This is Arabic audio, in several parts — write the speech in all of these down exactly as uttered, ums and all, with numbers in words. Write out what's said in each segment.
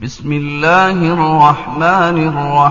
بسم الله الرحمن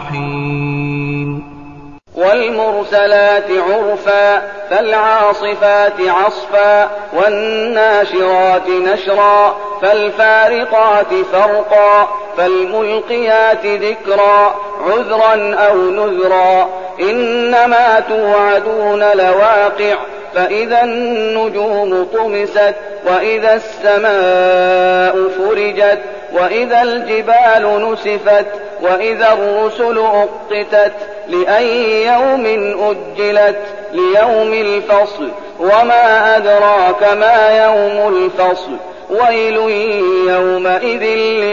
الرحيم والمرسلات عرفا فالعاصفات عصفا والناشرات نشرا فالفارقات فرقا فالملقيات ذكرا عذرا أو نذرا إنما توعدون لواقع فإذا النجوم طمست وإذا السماء فرجت وإذا الجبال نسفت وإذا الرسل أقتت لأي يوم أجلت ليوم الفصل وما أدراك ما يوم الفصل ويل يومئذ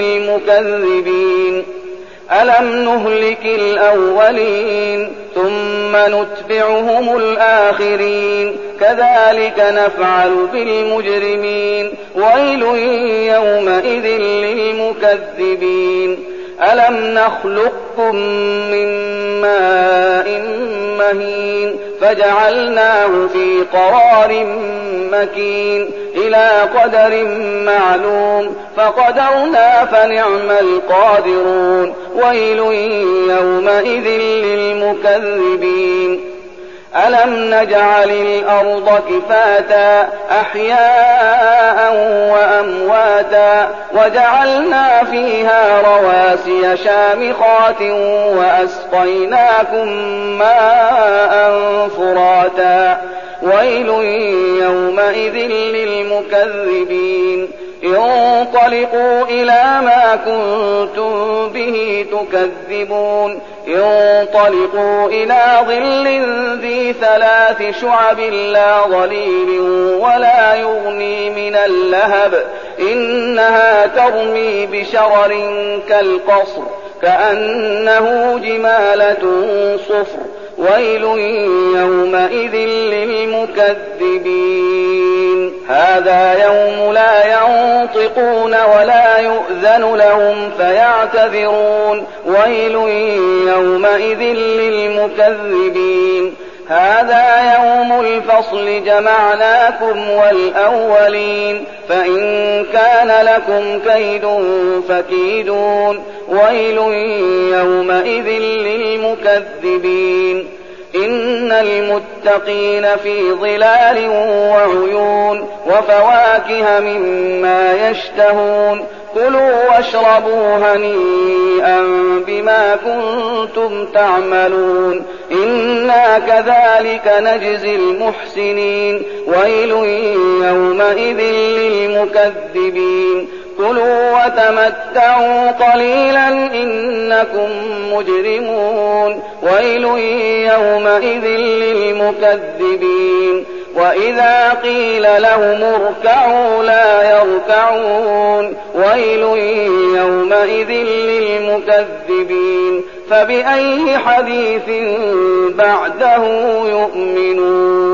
للمكذبين ألم نهلك الأولين ثم نتبعهم الآخرين كذلك نفعل بالمجرمين ويل يومئذ للمكذبين ألم نخلقكم من ماء مهين فجعلناه في قرار مكين إلى قدر معلوم فقدرنا فنعم القادرون ويل يومئذ للمكذبين ألم نجعل الأرض كفاتا أحياء وأمواتا وجعلنا فيها رواسي شامخات وأسقيناكم ماء فراتا ويل يومئذ للمكذبين انطلقوا إلى ما كنتم به تكذبون انطلقوا إلى ظل ذي ثلاث شعب لا ظليل ولا يغني من اللهب إنها ترمي بشرر كالقصر كأنه جمالة صفر ويل يومئذ للمكذبين هذا يوم لا ينطقون ولا يؤذن لهم فيعتذرون ويل يومئذ للمكذبين هذا يوم الفصل جمعناكم والأولين فإن كان لكم كيد فكيدون ويل يومئذ للمكذبين إن المتقين في ظلال وعيون وفواكه مما يشتهون كلوا واشربوا هنيئا بما كنتم تعملون إنا كذلك نجزي المحسنين ويل يومئذ للمكذبين كلوا وتمتعوا قليلا إنكم مجرمون ويل يومئذ للمكذبين وإذا قيل لهم اركعوا لا يركعون ويل يومئذ للمكذبين فبأي حديث بعده يؤمنون.